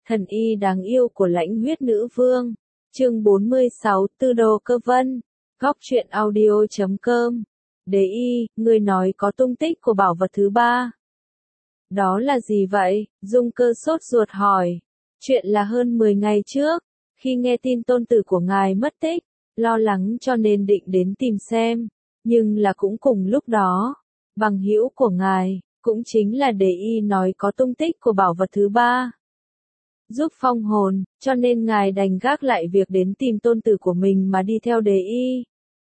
Thần y đáng yêu của Lãnh Huyết Nữ Vương. Chương 46, Tư Đồ Cơ Vân. Góc truyện audio.com. Đế y, người nói có tung tích của bảo vật thứ ba. Đó là gì vậy? Dung Cơ sốt ruột hỏi. Chuyện là hơn 10 ngày trước, khi nghe tin tôn tử của ngài mất tích, lo lắng cho nên định đến tìm xem, nhưng là cũng cùng lúc đó, bằng hữu của ngài, cũng chính là Đế y nói có tung tích của bảo vật thứ ba. Giúp phong hồn, cho nên ngài đành gác lại việc đến tìm tôn tử của mình mà đi theo Đế y.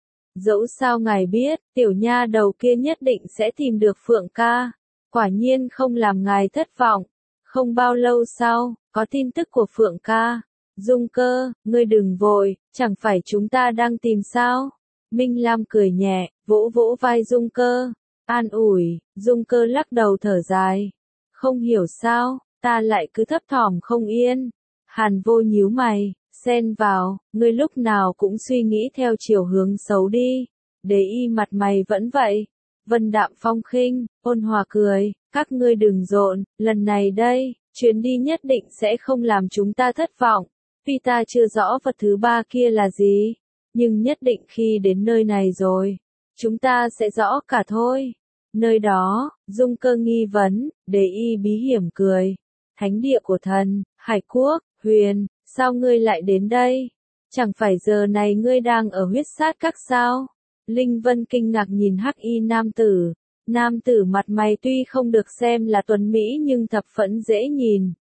Dẫu sao ngài biết, tiểu nha đầu kia nhất định sẽ tìm được Phượng ca. Quả nhiên không làm ngài thất vọng. Không bao lâu sau, có tin tức của Phượng ca. Dung Cơ, ngươi đừng vội, chẳng phải chúng ta đang tìm sao? Minh Lam cười nhẹ, vỗ vỗ vai Dung Cơ, an ủi. Dung Cơ lắc đầu thở dài. Không hiểu sao, ta lại cứ thấp thỏm không yên. Hàn Vô nhíu mày, xen vào, ngươi lúc nào cũng suy nghĩ theo chiều hướng xấu đi. Đế y mặt mày vẫn vậy. Vân đạm phong khinh, ôn hòa cười, các ngươi đừng rộn, lần này đây, chuyến đi nhất định sẽ không làm chúng ta thất vọng. Tuy ta chưa rõ vật thứ ba kia là gì, nhưng nhất định khi đến nơi này rồi, chúng ta sẽ rõ cả thôi. Nơi đó, Dung Cơ nghi vấn, Đế y bí hiểm cười. Thánh địa của thần, Hải Quốc, Huyền, sao ngươi lại đến đây? Chẳng phải giờ này ngươi đang ở huyết sát các sao? Linh Vân kinh ngạc nhìn hắc y nam tử. Nam tử mặt mày tuy không được xem là tuấn mỹ nhưng thập phẫn dễ nhìn.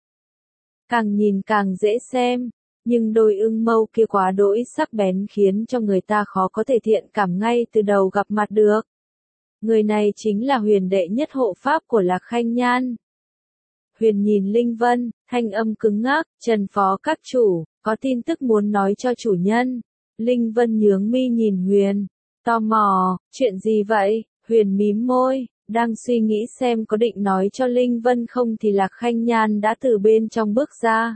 Càng nhìn càng dễ xem, nhưng đôi ưng mâu kia quá đỗi sắc bén khiến cho người ta khó có thể thiện cảm ngay từ đầu gặp mặt được. Người này chính là Huyền đệ nhất hộ pháp của Lạc Khanh Nhan. Huyền nhìn Linh Vân, thanh âm cứng ngắc, Trần phó các chủ, có tin tức muốn nói cho chủ nhân. Linh Vân nhướng mi nhìn Huyền, tò mò, chuyện gì vậy? Huyền mím môi, đang suy nghĩ xem có định nói cho Linh Vân không thì Lạc Khanh Nhan đã từ bên trong bước ra.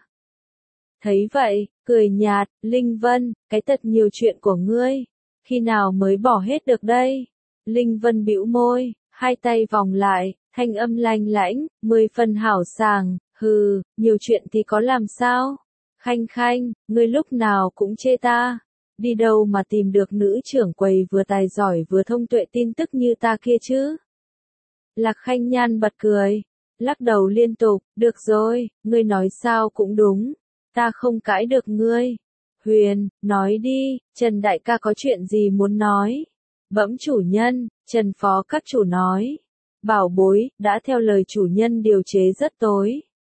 Thấy vậy, cười nhạt, Linh Vân, cái thật nhiều chuyện của ngươi, khi nào mới bỏ hết được đây? Linh Vân bĩu môi, hai tay vòng lại, thanh âm lanh lãnh, 10 phần hảo sảng, hừ, nhiều chuyện thì có làm sao? Khanh Khanh, ngươi lúc nào cũng chê ta. Đi đâu mà tìm được nữ trưởng quầy vừa tài giỏi vừa thông tuệ tin tức như ta kia chứ? Lạc Khanh Nhan bật cười, lắc đầu liên tục, được rồi, ngươi nói sao cũng đúng, ta không cãi được ngươi. Huyền, nói đi, Trần đại ca có chuyện gì muốn nói? Bẩm chủ nhân, Trần phó các chủ nói, bảo bối, đã theo lời chủ nhân điều chế rất tối.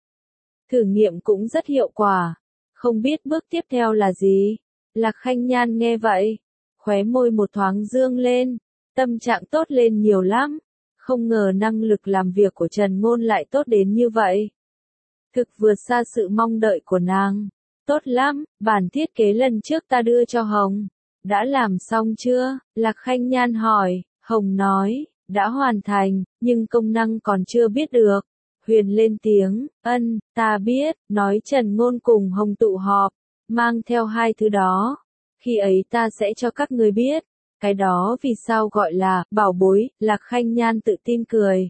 Thử nghiệm cũng rất hiệu quả, không biết bước tiếp theo là gì? Lạc Khanh Nhan nghe vậy, khóe môi một thoáng dương lên, tâm trạng tốt lên nhiều lắm, không ngờ năng lực làm việc của Trần Ngôn lại tốt đến như vậy. Thực vượt xa sự mong đợi của nàng, tốt lắm, bản thiết kế lần trước ta đưa cho Hồng, đã làm xong chưa? Lạc Khanh Nhan hỏi, Hồng nói, đã hoàn thành, nhưng công năng còn chưa biết được. Huyền lên tiếng, ân, ta biết, nói Trần Ngôn cùng Hồng tụ họp, mang theo hai thứ đó. Khi ấy ta sẽ cho các người biết, cái đó vì sao gọi là bảo bối. Lạc Khanh Nhan tự tin cười.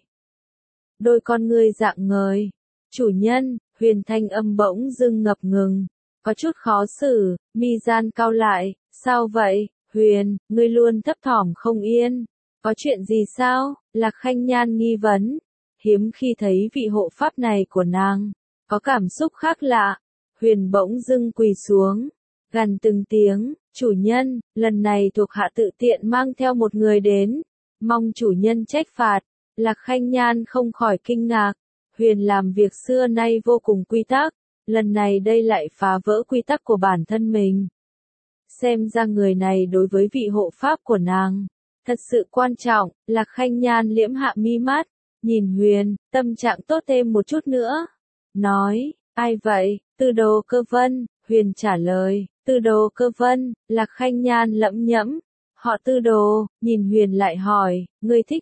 Đôi con ngươi dạng ngời. Chủ nhân, Huyền thanh âm bỗng dưng ngập ngừng, có chút khó xử, mi gian cau lại, sao vậy? Huyền, ngươi luôn thấp thỏm không yên. Có chuyện gì sao? Lạc Khanh Nhan nghi vấn. Hiếm khi thấy vị hộ pháp này của nàng, có cảm xúc khác lạ. Huyền bỗng dưng quỳ xuống, gằn từng tiếng, chủ nhân, lần này thuộc hạ tự tiện mang theo một người đến, mong chủ nhân trách phạt. Lạc Khanh Nhan không khỏi kinh ngạc, Huyền làm việc xưa nay vô cùng quy tắc, lần này đây lại phá vỡ quy tắc của bản thân mình. Xem ra người này đối với vị hộ pháp của nàng, thật sự quan trọng. Lạc Khanh Nhan liễm hạ mi mắt, nhìn Huyền, tâm trạng tốt thêm một chút nữa. Nói, ai vậy? Tư Đồ Cơ Vân. Huyền trả lời, Tư Đồ Cơ Vân. Lạc Khanh Nhan lẩm nhẩm, họ Tư Đồ. Nhìn Huyền lại hỏi, ngươi thích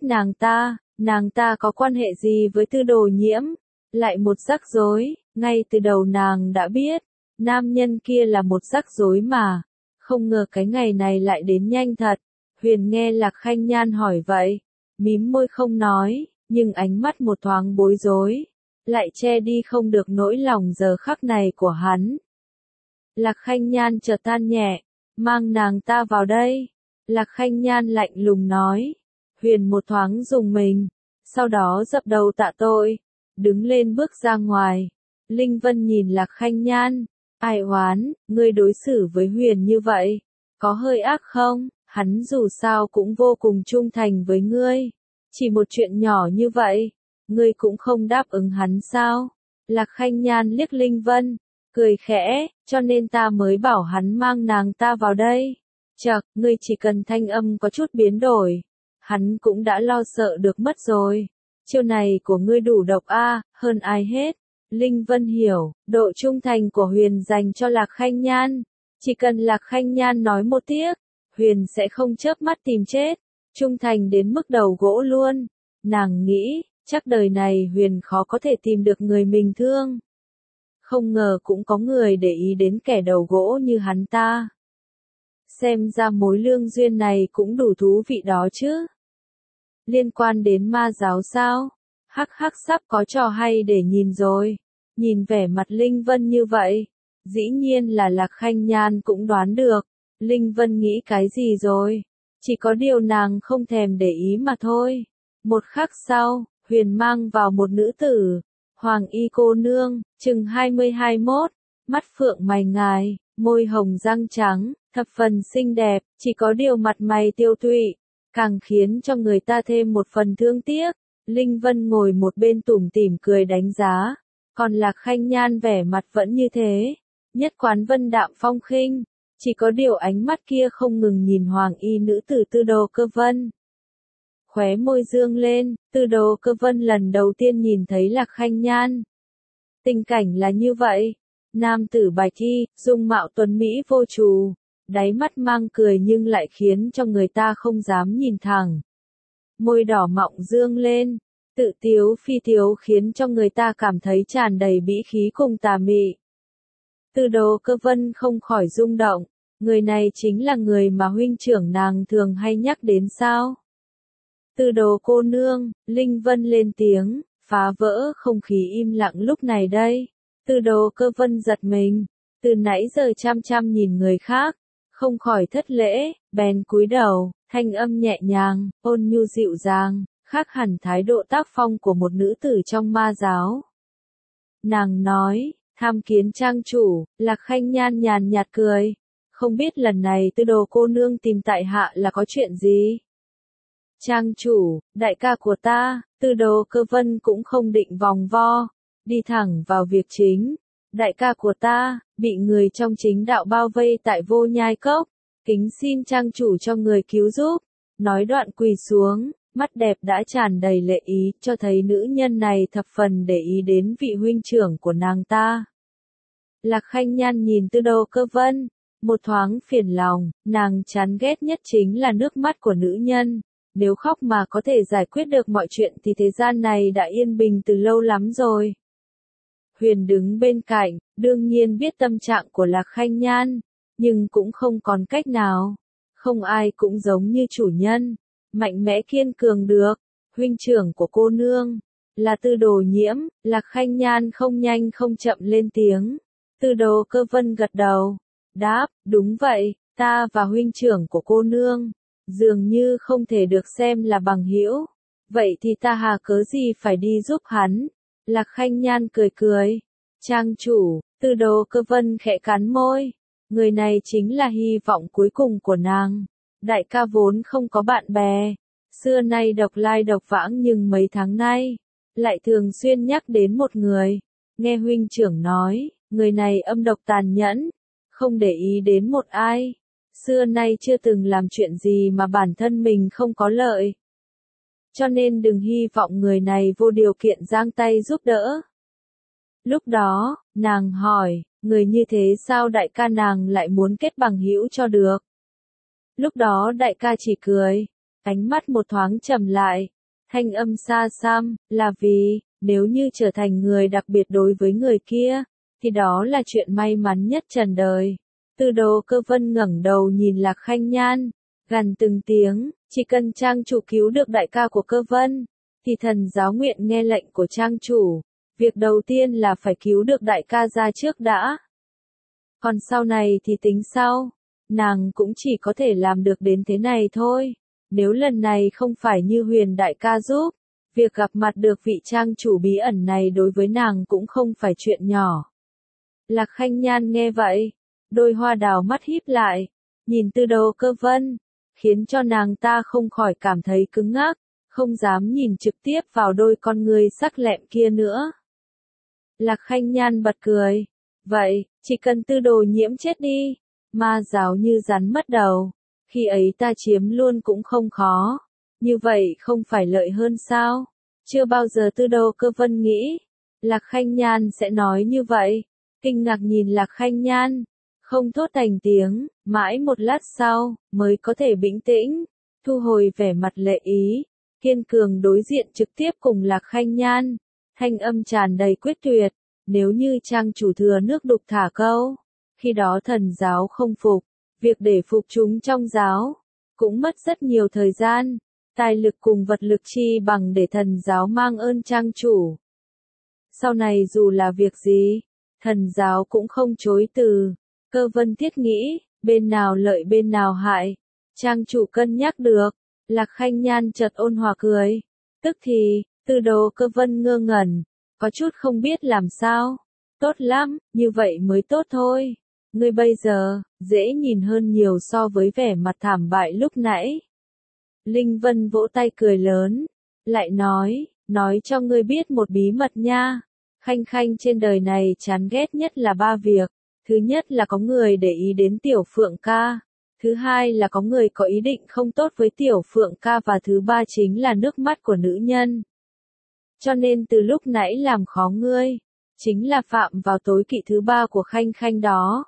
nàng ta có quan hệ gì với Tư Đồ Nhiễm? Lại một rắc rối, ngay từ đầu nàng đã biết, nam nhân kia là một rắc rối mà, không ngờ cái ngày này lại đến nhanh thật. Huyền nghe Lạc Khanh Nhan hỏi vậy, mím môi không nói, nhưng ánh mắt một thoáng bối rối. lại che đi không được nỗi lòng giờ khắc này của hắn. Lạc Khanh Nhan chợt than nhẹ, mang nàng ta vào đây. Lạc Khanh Nhan lạnh lùng nói. Huyền một thoáng rùng mình, sau đó dập đầu tạ tội, đứng lên bước ra ngoài. Linh Vân nhìn Lạc Khanh Nhan, ai oán, ngươi đối xử với Huyền như vậy, có hơi ác không? Hắn dù sao cũng vô cùng trung thành với ngươi, chỉ một chuyện nhỏ như vậy, ngươi cũng không đáp ứng hắn sao? Lạc Khanh Nhan liếc Linh Vân, cười khẽ, cho nên ta mới bảo hắn mang nàng ta vào đây. Chậc, ngươi chỉ cần thanh âm có chút biến đổi, hắn cũng đã lo sợ được mất rồi. Chiêu này của ngươi đủ độc hơn ai hết. Linh Vân hiểu, độ trung thành của Huyền dành cho Lạc Khanh Nhan. Chỉ cần Lạc Khanh Nhan nói một tiếng, Huyền sẽ không chớp mắt tìm chết. Trung thành đến mức đầu gỗ luôn. Nàng nghĩ, chắc đời này Huyền khó có thể tìm được người mình thương. Không ngờ cũng có người để ý đến kẻ đầu gỗ như hắn ta. Xem ra mối lương duyên này cũng đủ thú vị đó chứ. Liên quan đến ma giáo sao? Hắc hắc, sắp có trò hay để nhìn rồi. Nhìn vẻ mặt Linh Vân như vậy, dĩ nhiên là Lạc Khanh Nhan cũng đoán được. Linh Vân nghĩ cái gì rồi? Chỉ có điều nàng không thèm để ý mà thôi. Một khắc sau, Huyền mang vào một nữ tử, Hoàng Y cô nương, chừng 20-21, mắt phượng mày ngài, môi hồng răng trắng, thập phần xinh đẹp, chỉ có điều mặt mày tiêu tụy, càng khiến cho người ta thêm một phần thương tiếc. Linh Vân ngồi một bên tủm tỉm cười đánh giá, còn Lạc Khanh Nhan vẻ mặt vẫn như thế, nhất quán vân đạm phong khinh, chỉ có điều ánh mắt kia không ngừng nhìn Hoàng Y nữ tử Tư Đồ Cơ Vân. Khóe môi dương lên, Tư Đồ Cơ Vân lần đầu tiên nhìn thấy Lạc Khanh Nhan. Tình cảnh là như vậy, nam tử bạch y, dung mạo tuấn mỹ vô trù, đáy mắt mang cười nhưng lại khiến cho người ta không dám nhìn thẳng. Môi đỏ mọng dương lên, tự tiếu phi tiếu khiến cho người ta cảm thấy tràn đầy bĩ khí cùng tà mị. Tư Đồ Cơ Vân không khỏi rung động, người này chính là người mà huynh trưởng nàng thường hay nhắc đến sao? Tư Đồ cô nương, Linh Vân lên tiếng, phá vỡ không khí im lặng lúc này đây. Tư Đồ Cơ Vân giật mình, từ nãy giờ chăm chăm nhìn người khác, không khỏi thất lễ, bèn cúi đầu, thanh âm nhẹ nhàng, ôn nhu dịu dàng, khác hẳn thái độ tác phong của một nữ tử trong ma giáo. Nàng nói, tham kiến trang chủ. Lạc Khanh Nhan nhàn nhạt cười, không biết lần này Tư Đồ cô nương tìm tại hạ là có chuyện gì? Trang chủ, đại ca của ta, Tư Đồ Cơ Vân cũng không định vòng vo, đi thẳng vào việc chính. Đại ca của ta, bị người trong chính đạo bao vây tại Vô Nhai Cốc, kính xin trang chủ cho người cứu giúp. Nói đoạn quỳ xuống, mắt đẹp đã tràn đầy lệ ý, cho thấy nữ nhân này thập phần để ý đến vị huynh trưởng của nàng ta. Lạc Khanh Nhan nhìn Tư Đồ Cơ Vân, một thoáng phiền lòng, nàng chán ghét nhất chính là nước mắt của nữ nhân. Nếu khóc mà có thể giải quyết được mọi chuyện thì thế gian này đã yên bình từ lâu lắm rồi. Huyền đứng bên cạnh, đương nhiên biết tâm trạng của Lạc Khanh Nhan, nhưng cũng không còn cách nào. Không ai cũng giống như chủ nhân, mạnh mẽ kiên cường được. Huynh trưởng của cô nương là Tư Đồ Nhiễm. Lạc Khanh Nhan không nhanh không chậm lên tiếng. Tư Đồ Cơ Vân gật đầu, đáp, đúng vậy, ta và huynh trưởng của cô nương dường như không thể được xem là bằng hữu. Vậy thì ta hà cớ gì phải đi giúp hắn? Lạc Khanh Nhan cười cười. Trang chủ, Tư Đồ Cơ Vân khẽ cắn môi. Người này chính là hy vọng cuối cùng của nàng. Đại ca vốn không có bạn bè, xưa nay độc lai độc vãng, nhưng mấy tháng nay lại thường xuyên nhắc đến một người. Nghe huynh trưởng nói, người này âm độc tàn nhẫn, không để ý đến một ai. Xưa nay chưa từng làm chuyện gì mà bản thân mình không có lợi. Cho nên đừng hy vọng người này vô điều kiện giang tay giúp đỡ. Lúc đó, nàng hỏi, người như thế sao đại ca nàng lại muốn kết bằng hữu cho được? Lúc đó đại ca chỉ cười, ánh mắt một thoáng trầm lại, thanh âm xa xăm, là vì, nếu như trở thành người đặc biệt đối với người kia, thì đó là chuyện may mắn nhất trần đời. Tư Đồ Cơ Vân ngẩng đầu nhìn Lạc Khanh Nhan, gằn từng tiếng, chỉ cần trang chủ cứu được đại ca của Cơ Vân, thì thần giáo nguyện nghe lệnh của trang chủ. Việc đầu tiên là phải cứu được đại ca ra trước đã. Còn sau này thì tính sau. Nàng cũng chỉ có thể làm được đến thế này thôi. Nếu lần này không phải Như Huyền đại ca giúp, việc gặp mặt được vị trang chủ bí ẩn này đối với nàng cũng không phải chuyện nhỏ. Lạc Khanh Nhan nghe vậy, đôi hoa đào mắt híp lại, nhìn Tư Đồ Cơ Vân, khiến cho nàng ta không khỏi cảm thấy cứng ngắc, không dám nhìn trực tiếp vào đôi con người sắc lẹm kia nữa. Lạc Khanh Nhan bật cười, vậy, chỉ cần Tư Đồ Nhiễm chết đi, ma giáo như rắn mất đầu, khi ấy ta chiếm luôn cũng không khó, như vậy không phải lợi hơn sao? Chưa bao giờ Tư Đồ Cơ Vân nghĩ, Lạc Khanh Nhan sẽ nói như vậy, kinh ngạc nhìn Lạc Khanh Nhan, không thốt thành tiếng, mãi một lát sau, mới có thể bình tĩnh, thu hồi vẻ mặt lệ ý, kiên cường đối diện trực tiếp cùng Lạc Khanh Nhan, thanh âm tràn đầy quyết tuyệt, nếu như trang chủ thừa nước đục thả câu, khi đó thần giáo không phục, việc để phục chúng trong giáo, cũng mất rất nhiều thời gian, tài lực cùng vật lực chi bằng để thần giáo mang ơn trang chủ. Sau này dù là việc gì, thần giáo cũng không chối từ. Cơ Vân thiết nghĩ, bên nào lợi bên nào hại, trang chủ cân nhắc được. Lạc Khanh Nhan chợt ôn hòa cười, tức thì, Tư Đồ Cơ Vân ngơ ngẩn, có chút không biết làm sao. Tốt lắm, như vậy mới tốt thôi. Ngươi bây giờ, dễ nhìn hơn nhiều so với vẻ mặt thảm bại lúc nãy. Linh Vân vỗ tay cười lớn, lại nói cho ngươi biết một bí mật nha. Khanh Khanh trên đời này chán ghét nhất là 3 việc. Thứ nhất là có người để ý đến Tiểu Phượng ca. Thứ hai là có người có ý định không tốt với Tiểu Phượng ca và thứ ba chính là nước mắt của nữ nhân. Cho nên từ lúc nãy làm khó ngươi, chính là phạm vào tối kỵ thứ ba của Khanh Khanh đó.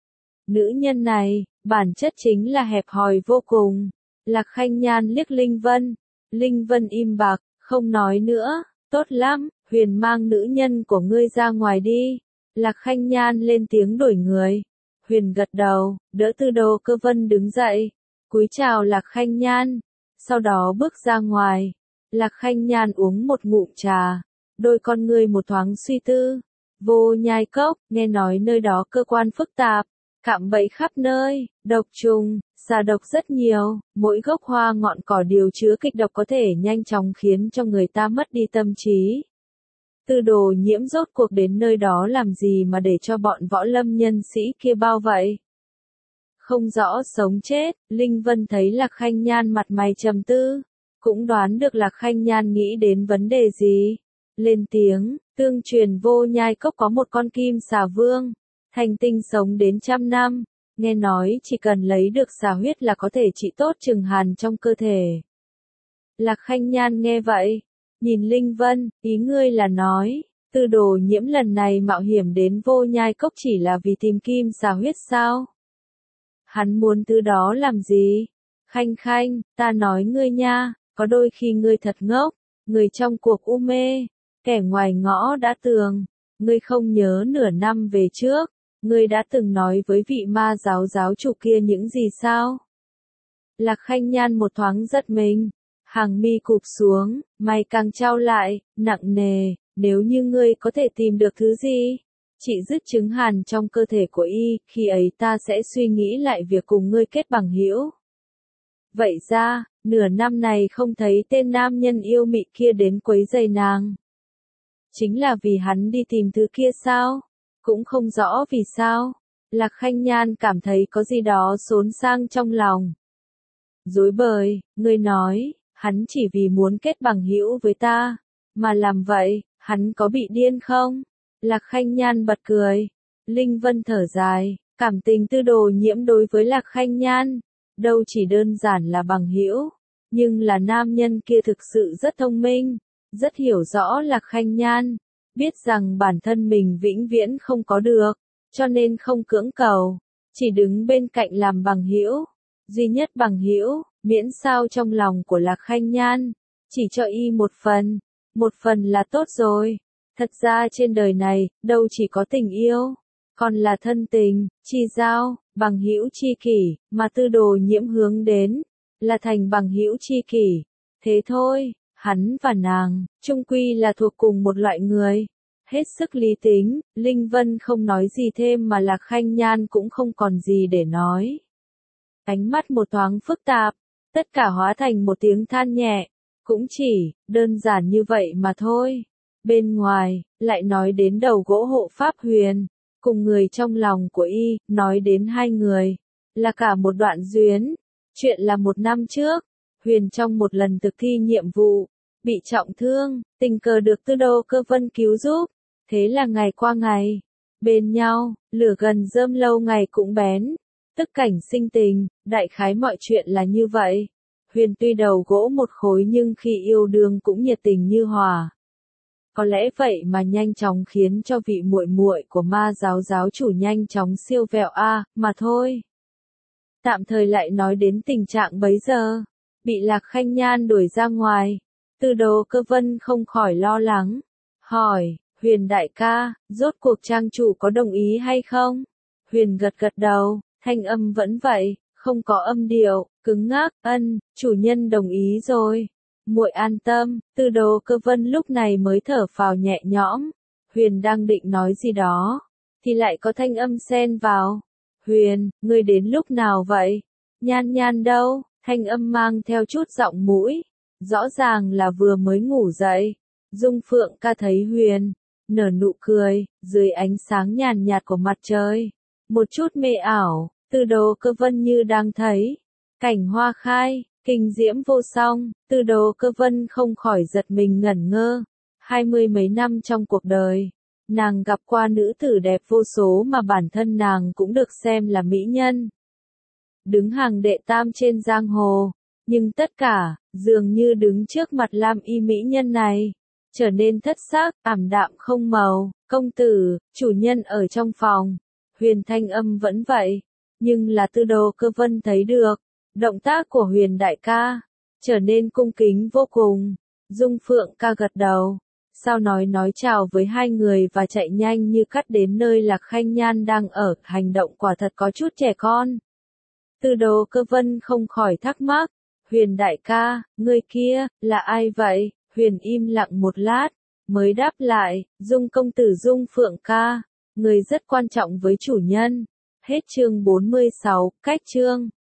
Nữ nhân này, bản chất chính là hẹp hòi vô cùng. Lạc Khanh Nhan liếc Linh Vân. Linh Vân im bặt, không nói nữa. Tốt lắm, Huyền mang nữ nhân của ngươi ra ngoài đi. Lạc Khanh Nhan lên tiếng đổi người. Huyền gật đầu, đỡ Tư Đồ Cơ Vân đứng dậy, cúi chào Lạc Khanh Nhan, sau đó bước ra ngoài. Lạc Khanh Nhan uống một ngụm trà, đôi con ngươi một thoáng suy tư. Vô Nhai Cốc, nghe nói nơi đó cơ quan phức tạp, cạm bẫy khắp nơi, độc trùng, xà độc rất nhiều, mỗi gốc hoa ngọn cỏ đều chứa kịch độc có thể nhanh chóng khiến cho người ta mất đi tâm trí. Tư Đồ Nhiễm rốt cuộc đến nơi đó làm gì mà để cho bọn võ lâm nhân sĩ kia bao vậy? Không rõ sống chết, Linh Vân thấy Lạc Khanh Nhan mặt mày trầm tư, cũng đoán được Lạc Khanh Nhan nghĩ đến vấn đề gì. Lên tiếng, tương truyền Vô Nhai Cốc có một con kim xà vương, thành tinh sống đến 100 năm, nghe nói chỉ cần lấy được xà huyết là có thể trị tốt chừng hàn trong cơ thể. Lạc Khanh Nhan nghe vậy, nhìn Linh Vân, ý ngươi là nói, Tư Đồ Nhiễm lần này mạo hiểm đến Vô Nhai Cốc chỉ là vì tìm kim xà huyết sao? Hắn muốn từ đó làm gì? Khanh Khanh, ta nói ngươi nha, có đôi khi ngươi thật ngốc, người trong cuộc u mê, kẻ ngoài ngõ đã tường, ngươi không nhớ nửa năm về trước, ngươi đã từng nói với vị ma giáo giáo chủ kia những gì sao? Lạc Khanh Nhan một thoáng giật mình. Hàng mi cụp xuống, mày càng trao lại, nặng nề, nếu như ngươi có thể tìm được thứ gì, chỉ dứt chứng hàn trong cơ thể của y, khi ấy ta sẽ suy nghĩ lại việc cùng ngươi kết bằng hữu. Vậy ra, nửa năm này không thấy tên nam nhân yêu mị kia đến quấy rầy nàng. Chính là vì hắn đi tìm thứ kia sao? Cũng không rõ vì sao. Lạc Khanh Nhan cảm thấy có gì đó xốn sang trong lòng. Dối bời, ngươi nói. Hắn chỉ vì muốn kết bằng hữu với ta, mà làm vậy, hắn có bị điên không? Lạc Khanh Nhan bật cười. Linh Vân thở dài, cảm tình Tư Đồ Nhiễm đối với Lạc Khanh Nhan, đâu chỉ đơn giản là bằng hữu, nhưng là nam nhân kia thực sự rất thông minh, rất hiểu rõ Lạc Khanh Nhan, biết rằng bản thân mình vĩnh viễn không có được, cho nên không cưỡng cầu, chỉ đứng bên cạnh làm bằng hữu, duy nhất bằng hữu. Miễn sao trong lòng của Lạc Khanh Nhan, chỉ cho y một phần là tốt rồi. Thật ra trên đời này, đâu chỉ có tình yêu, còn là thân tình, chi giao, bằng hữu chi kỷ, mà Tư Đồ Nhiễm hướng đến, là thành bằng hữu chi kỷ. Thế thôi, hắn và nàng, chung quy là thuộc cùng một loại người. Hết sức lý tính, Linh Vân không nói gì thêm mà Lạc Khanh Nhan cũng không còn gì để nói. Ánh mắt một thoáng phức tạp, tất cả hóa thành một tiếng than nhẹ, cũng chỉ, đơn giản như vậy mà thôi. Bên ngoài, lại nói đến đầu gỗ hộ pháp Huyền, cùng người trong lòng của y, nói đến hai người, là cả một đoạn duyên. Chuyện là 1 năm trước, Huyền trong một lần thực thi nhiệm vụ, bị trọng thương, tình cờ được Tư Đô Cơ Vân cứu giúp. Thế là ngày qua ngày, bên nhau, lửa gần rơm lâu ngày cũng bén, tức cảnh sinh tình, đại khái mọi chuyện là như vậy. Huyền tuy đầu gỗ một khối nhưng khi yêu đương cũng nhiệt tình như hòa. Có lẽ vậy mà nhanh chóng khiến cho vị muội muội của Ma giáo giáo chủ nhanh chóng siêu vẹo mà thôi. Tạm thời lại nói đến tình trạng bấy giờ, bị Lạc Khanh Nhan đuổi ra ngoài, Tư Đô Cơ Vân không khỏi lo lắng, hỏi, Huyền đại ca, rốt cuộc trang chủ có đồng ý hay không? Huyền gật gật đầu, thanh âm vẫn vậy, không có âm điệu, cứng ngắc, chủ nhân đồng ý rồi. Muội an tâm, Tư Đô Cơ Vân lúc này mới thở phào nhẹ nhõm. Huyền đang định nói gì đó, thì lại có thanh âm xen vào. Huyền, ngươi đến lúc nào vậy? Nhan Nhan đâu? Thanh âm mang theo chút giọng mũi, rõ ràng là vừa mới ngủ dậy. Dung Phượng ca thấy Huyền nở nụ cười, dưới ánh sáng nhàn nhạt của mặt trời. Một chút mê ảo, Tư Đô Cơ Vân như đang thấy cảnh hoa khai, kinh diễm vô song, Tư Đô Cơ Vân không khỏi giật mình ngẩn ngơ. 20 mấy năm trong cuộc đời, nàng gặp qua nữ tử đẹp vô số mà bản thân nàng cũng được xem là mỹ nhân. Đứng hàng đệ tam trên giang hồ, nhưng tất cả, dường như đứng trước mặt lam y mỹ nhân này, trở nên thất sắc, ảm đạm không màu. Công tử, chủ nhân ở trong phòng. Huyền thanh âm vẫn vậy, nhưng là Tư Đô Cơ Vân thấy được, động tác của Huyền đại ca trở nên cung kính vô cùng. Dung Phượng ca gật đầu, sao nói chào với hai người và chạy nhanh như cắt đến nơi Lạc Khanh Nhan đang ở, hành động quả thật có chút trẻ con. Tư Đô Cơ Vân không khỏi thắc mắc, Huyền đại ca, người kia, là ai vậy? Huyền im lặng một lát, mới đáp lại, Dung công tử Dung Phượng ca, người rất quan trọng với chủ nhân. Hết chương 46, cách chương.